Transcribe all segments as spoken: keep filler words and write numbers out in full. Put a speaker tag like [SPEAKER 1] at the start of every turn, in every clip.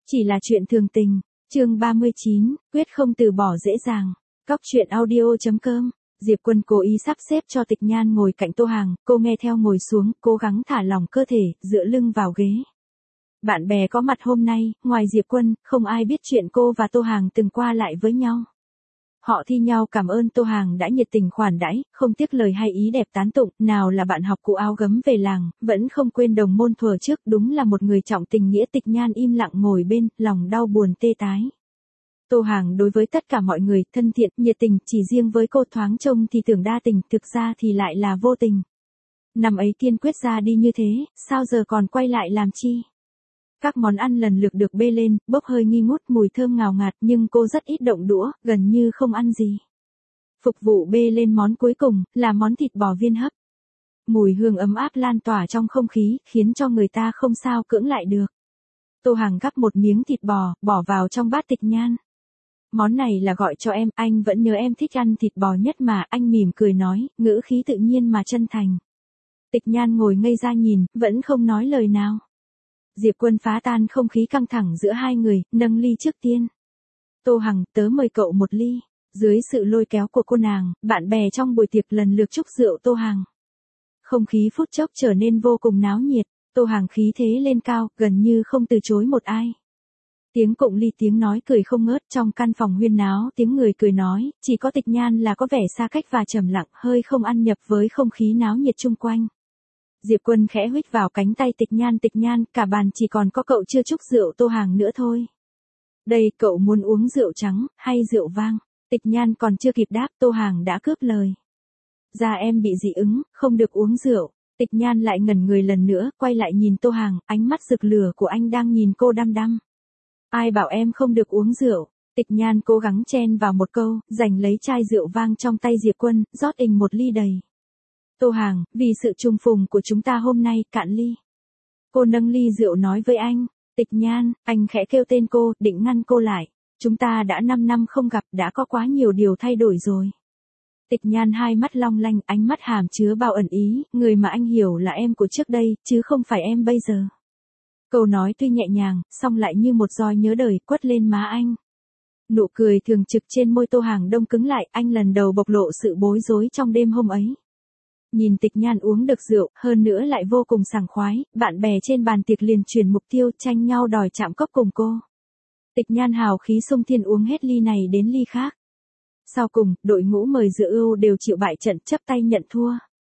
[SPEAKER 1] Chỉ là chuyện thường tình. Chương ba mươi chín, quyết không từ bỏ dễ dàng. Cóc truyện audio chấm com. Diệp Quân cố ý sắp xếp cho Tịch Nhan ngồi cạnh Tô Hàng, cô nghe theo ngồi xuống, cố gắng thả lỏng cơ thể, dựa lưng vào ghế. Bạn bè có mặt hôm nay, ngoài Diệp Quân, không ai biết chuyện cô và Tô Hàng từng qua lại với nhau. Họ thi nhau cảm ơn Tô Hàng đã nhiệt tình khoản đãi, không tiếc lời hay ý đẹp tán tụng, nào là bạn học cũ áo gấm về làng, vẫn không quên đồng môn thuở trước, đúng là một người trọng tình nghĩa. Tịch Nhan im lặng ngồi bên, lòng đau buồn tê tái. Tô Hàng đối với tất cả mọi người, thân thiện, nhiệt tình, chỉ riêng với cô thoáng trông thì tưởng đa tình, thực ra thì lại là vô tình. Năm ấy kiên quyết ra đi như thế, sao giờ còn quay lại làm chi? Các món ăn lần lượt được bê lên, bốc hơi nghi ngút, mùi thơm ngào ngạt, nhưng cô rất ít động đũa, gần như không ăn gì. Phục vụ bê lên món cuối cùng, là món thịt bò viên hấp. Mùi hương ấm áp lan tỏa trong không khí, khiến cho người ta không sao cưỡng lại được. Tô Hàng gắp một miếng thịt bò, bỏ vào trong bát Tịch Nhan. Món này là gọi cho em, anh vẫn nhớ em thích ăn thịt bò nhất mà. Anh mỉm cười nói, ngữ khí tự nhiên mà chân thành. Tịch Nhan ngồi ngây ra nhìn, vẫn không nói lời nào. Diệp Quân phá tan không khí căng thẳng giữa hai người, nâng ly trước tiên. Tô Hằng, tớ mời cậu một ly. Dưới sự lôi kéo của cô nàng, bạn bè trong buổi tiệc lần lượt chúc rượu Tô Hằng. Không khí phút chốc trở nên vô cùng náo nhiệt, Tô Hằng khí thế lên cao, gần như không từ chối một ai. Tiếng cụng ly, tiếng nói cười không ngớt, trong căn phòng huyên náo, tiếng người cười nói, chỉ có Tịch Nhan là có vẻ xa cách và trầm lặng, hơi không ăn nhập với không khí náo nhiệt chung quanh. Diệp Quân khẽ huých vào cánh tay Tịch Nhan, Tịch Nhan, cả bàn chỉ còn có cậu chưa chúc rượu Tô Hàng nữa thôi. Đây, cậu muốn uống rượu trắng, hay rượu vang? Tịch Nhan còn chưa kịp đáp, Tô Hàng đã cướp lời. Da em bị dị ứng, không được uống rượu. Tịch Nhan lại ngẩn người lần nữa, quay lại nhìn Tô Hàng, ánh mắt rực lửa của anh đang nhìn cô đăm đăm. Ai bảo em không được uống rượu? Tịch Nhan cố gắng chen vào một câu, giành lấy chai rượu vang trong tay Diệp Quân, rót ình một ly đầy. Tô Hàng, vì sự trùng phùng của chúng ta hôm nay, cạn ly. Cô nâng ly rượu nói với anh. Tịch Nhan, anh khẽ kêu tên cô, định ngăn cô lại. Chúng ta đã năm năm không gặp, đã có quá nhiều điều thay đổi rồi. Tịch Nhan hai mắt long lanh, ánh mắt hàm chứa bao ẩn ý, người mà anh hiểu là em của trước đây, chứ không phải em bây giờ. Câu nói tuy nhẹ nhàng, song lại như một roi nhớ đời, quất lên má anh. Nụ cười thường trực trên môi Tô Hàng đông cứng lại, anh lần đầu bộc lộ sự bối rối trong đêm hôm ấy. Nhìn Tịch Nhan uống được rượu, hơn nữa lại vô cùng sảng khoái, bạn bè trên bàn tiệc liền chuyển mục tiêu, tranh nhau đòi chạm cốc cùng cô. Tịch Nhan hào khí xung thiên uống hết ly này đến ly khác. Sau cùng, đội ngũ mời rượu ưu đều chịu bại trận, chấp tay nhận thua.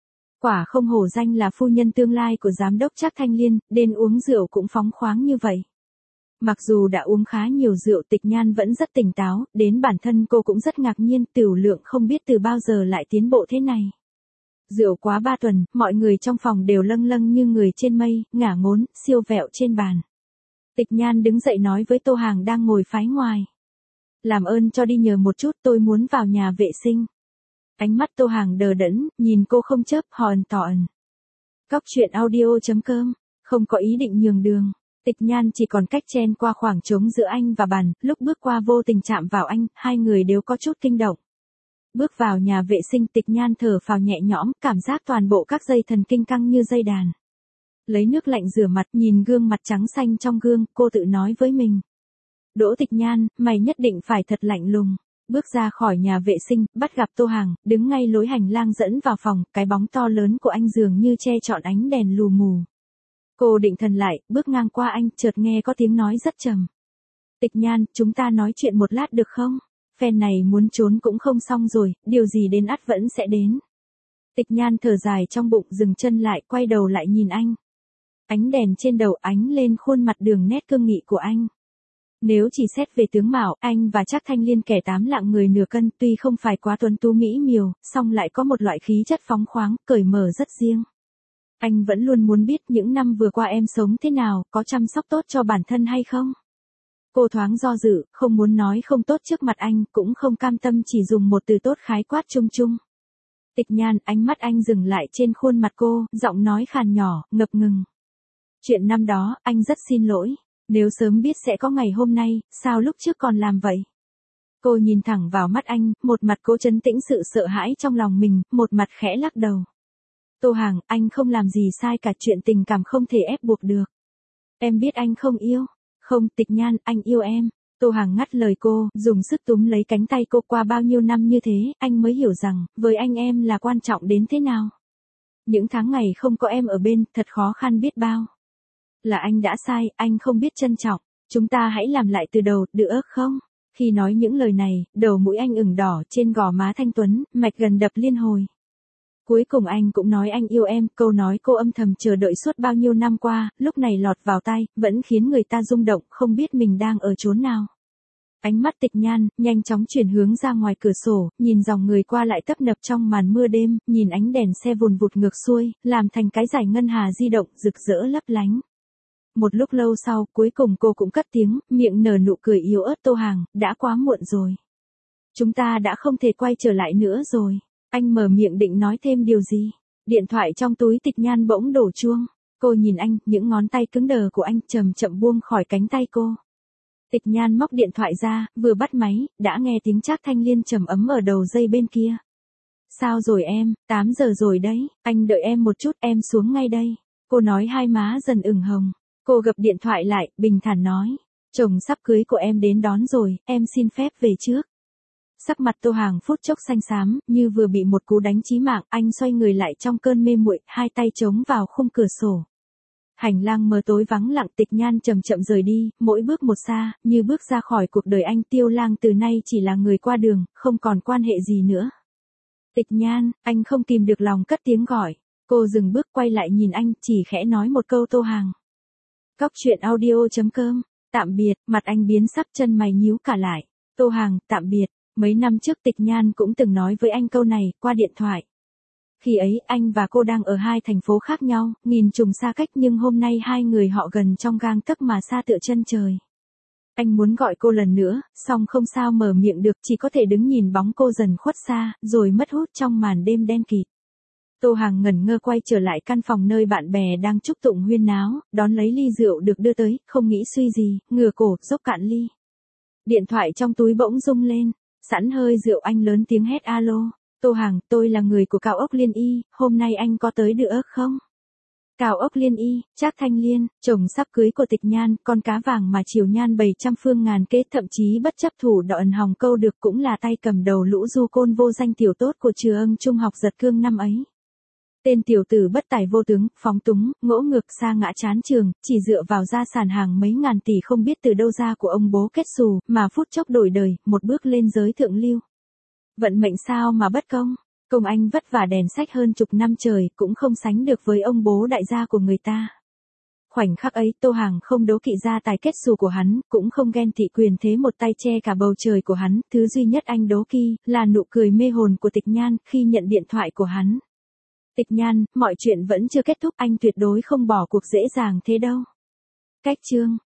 [SPEAKER 1] Quả không hổ danh là phu nhân tương lai của giám đốc Trác Thanh Liên, đến uống rượu cũng phóng khoáng như vậy. Mặc dù đã uống khá nhiều rượu, Tịch Nhan vẫn rất tỉnh táo, đến bản thân cô cũng rất ngạc nhiên, tửu lượng không biết từ bao giờ lại tiến bộ thế này. Rượu quá ba tuần, mọi người trong phòng đều lâng lâng như người trên mây, ngả ngốn, siêu vẹo trên bàn. Tịch Nhan đứng dậy nói với Tô Hàng đang ngồi phái ngoài. Làm ơn cho đi nhờ một chút, tôi muốn vào nhà vệ sinh. Ánh mắt Tô Hàng đờ đẫn, nhìn cô không chớp, hòn tỏ ẩn. Cóc truyện audio chấm com, không có ý định nhường đường. Tịch Nhan chỉ còn cách chen qua khoảng trống giữa anh và bàn, lúc bước qua vô tình chạm vào anh, hai người đều có chút kinh động. Bước vào nhà vệ sinh, Tịch Nhan thở phào nhẹ nhõm, cảm giác toàn bộ các dây thần kinh căng như dây đàn. Lấy nước lạnh rửa mặt, nhìn gương mặt trắng xanh trong gương, cô tự nói với mình. Đỗ Tịch Nhan, mày nhất định phải thật lạnh lùng. Bước ra khỏi nhà vệ sinh, bắt gặp Tô Hàng, đứng ngay lối hành lang dẫn vào phòng, cái bóng to lớn của anh dường như che trọn ánh đèn lù mù. Cô định thần lại, bước ngang qua anh, chợt nghe có tiếng nói rất trầm. Tịch Nhan, chúng ta nói chuyện một lát được không? Phen này muốn trốn cũng không xong rồi, điều gì đến ắt vẫn sẽ đến. Tịch Nhan thở dài trong bụng, dừng chân lại, quay đầu lại nhìn anh. Ánh đèn trên đầu ánh lên khuôn mặt đường nét cương nghị của anh. Nếu chỉ xét về tướng mạo, anh và Trác Thanh Liên kẻ tám lạng người nửa cân, tuy không phải quá tuấn tú mỹ miều, song lại có một loại khí chất phóng khoáng, cởi mở rất riêng. Anh vẫn luôn muốn biết những năm vừa qua em sống thế nào, có chăm sóc tốt cho bản thân hay không? Cô thoáng do dự, không muốn nói không tốt trước mặt anh, cũng không cam tâm chỉ dùng một từ tốt khái quát chung chung. Tịch Nhan, ánh mắt anh dừng lại trên khuôn mặt cô, giọng nói khàn nhỏ, ngập ngừng. Chuyện năm đó, anh rất xin lỗi. Nếu sớm biết sẽ có ngày hôm nay, sao lúc trước còn làm vậy? Cô nhìn thẳng vào mắt anh, một mặt cố trấn tĩnh sự sợ hãi trong lòng mình, một mặt khẽ lắc đầu. Tô Hàng, anh không làm gì sai cả, chuyện tình cảm không thể ép buộc được. Em biết anh không yêu. Không, Tịch Nhan, anh yêu em. Tô Hàng ngắt lời cô, dùng sức túm lấy cánh tay cô. Qua bao nhiêu năm như thế, anh mới hiểu rằng, với anh em là quan trọng đến thế nào. Những tháng ngày không có em ở bên, thật khó khăn biết bao. Là anh đã sai, anh không biết trân trọng. Chúng ta hãy làm lại từ đầu, được không? Khi nói những lời này, đầu mũi anh ửng đỏ, trên gò má thanh tuấn, mạch gần đập liên hồi. Cuối cùng anh cũng nói anh yêu em, câu nói cô âm thầm chờ đợi suốt bao nhiêu năm qua, lúc này lọt vào tai, vẫn khiến người ta rung động, không biết mình đang ở chốn nào. Ánh mắt Tịch Nhan, nhanh chóng chuyển hướng ra ngoài cửa sổ, nhìn dòng người qua lại tấp nập trong màn mưa đêm, nhìn ánh đèn xe vùn vụt ngược xuôi, làm thành cái dải ngân hà di động, rực rỡ lấp lánh. Một lúc lâu sau, cuối cùng cô cũng cất tiếng, miệng nở nụ cười yếu ớt. Tô Hàng, đã quá muộn rồi. Chúng ta đã không thể quay trở lại nữa rồi. Anh mở miệng định nói thêm điều gì. Điện thoại trong túi Tịch Nhan bỗng đổ chuông. Cô nhìn anh, những ngón tay cứng đờ của anh chậm chậm buông khỏi cánh tay cô. Tịch Nhan móc điện thoại ra, vừa bắt máy, đã nghe tiếng Trác Thanh Liên trầm ấm ở đầu dây bên kia. Sao rồi em, tám giờ rồi đấy, anh đợi em một chút, em xuống ngay đây. Cô nói hai má dần ửng hồng. Cô gập điện thoại lại, bình thản nói. Chồng sắp cưới của em đến đón rồi, em xin phép về trước. Sắc mặt Tô Hàng phút chốc xanh xám, như vừa bị một cú đánh chí mạng. Anh xoay người lại trong cơn mê muội, hai tay chống vào khung cửa sổ. Hành lang mờ tối vắng lặng. Tịch Nhan chậm chậm rời đi, mỗi bước một xa, như bước ra khỏi cuộc đời anh. Tiêu Lang từ nay chỉ là người qua đường, không còn quan hệ gì nữa. Tịch Nhan, anh không kìm được lòng cất tiếng gọi. Cô dừng bước quay lại nhìn anh, chỉ khẽ nói một câu. Tô Hàng. Cóc truyện audio chấm com. Tạm biệt. Mặt anh biến sắc, chân mày nhíu cả lại. Tô Hàng, tạm biệt. Mấy năm trước Tịch Nhan cũng từng nói với anh câu này, qua điện thoại. Khi ấy, anh và cô đang ở hai thành phố khác nhau, nghìn trùng xa cách, nhưng hôm nay hai người họ gần trong gang tấc mà xa tựa chân trời. Anh muốn gọi cô lần nữa, song không sao mở miệng được, chỉ có thể đứng nhìn bóng cô dần khuất xa, rồi mất hút trong màn đêm đen kịt. Tô Hàng ngẩn ngơ quay trở lại căn phòng nơi bạn bè đang chúc tụng huyên náo, đón lấy ly rượu được đưa tới, không nghĩ suy gì, ngửa cổ, dốc cạn ly. Điện thoại trong túi bỗng rung lên, sẵn hơi rượu anh lớn tiếng hét alo. Tô Hàng, tôi là người của Cao ốc Liên Y, hôm nay anh có tới được không? Cao ốc Liên Y, Trác Thanh Liên, chồng sắp cưới của Tịch Nhan, con cá vàng mà Triều Nhan bày trăm phương ngàn kế, thậm chí bất chấp thủ đoạn hòng câu được, cũng là tay cầm đầu lũ du côn vô danh tiểu tốt của trường trung học Giật Cương năm ấy. Tên tiểu tử bất tài vô tướng, phóng túng, ngỗ ngược, sa ngã chán trường, chỉ dựa vào gia sản hàng mấy ngàn tỷ không biết từ đâu ra của ông bố kết xù, mà phút chốc đổi đời, một bước lên giới thượng lưu. Vận mệnh sao mà bất công, công anh vất vả đèn sách hơn chục năm trời, cũng không sánh được với ông bố đại gia của người ta. Khoảnh khắc ấy, Tô Hàng không đố kỵ gia tài kết xù của hắn, cũng không ghen tị quyền thế một tay che cả bầu trời của hắn, thứ duy nhất anh đố kỵ là nụ cười mê hồn của Tịch Nhan khi nhận điện thoại của hắn. Tịch Nhan, mọi chuyện vẫn chưa kết thúc, anh tuyệt đối không bỏ cuộc dễ dàng thế đâu. Cách chương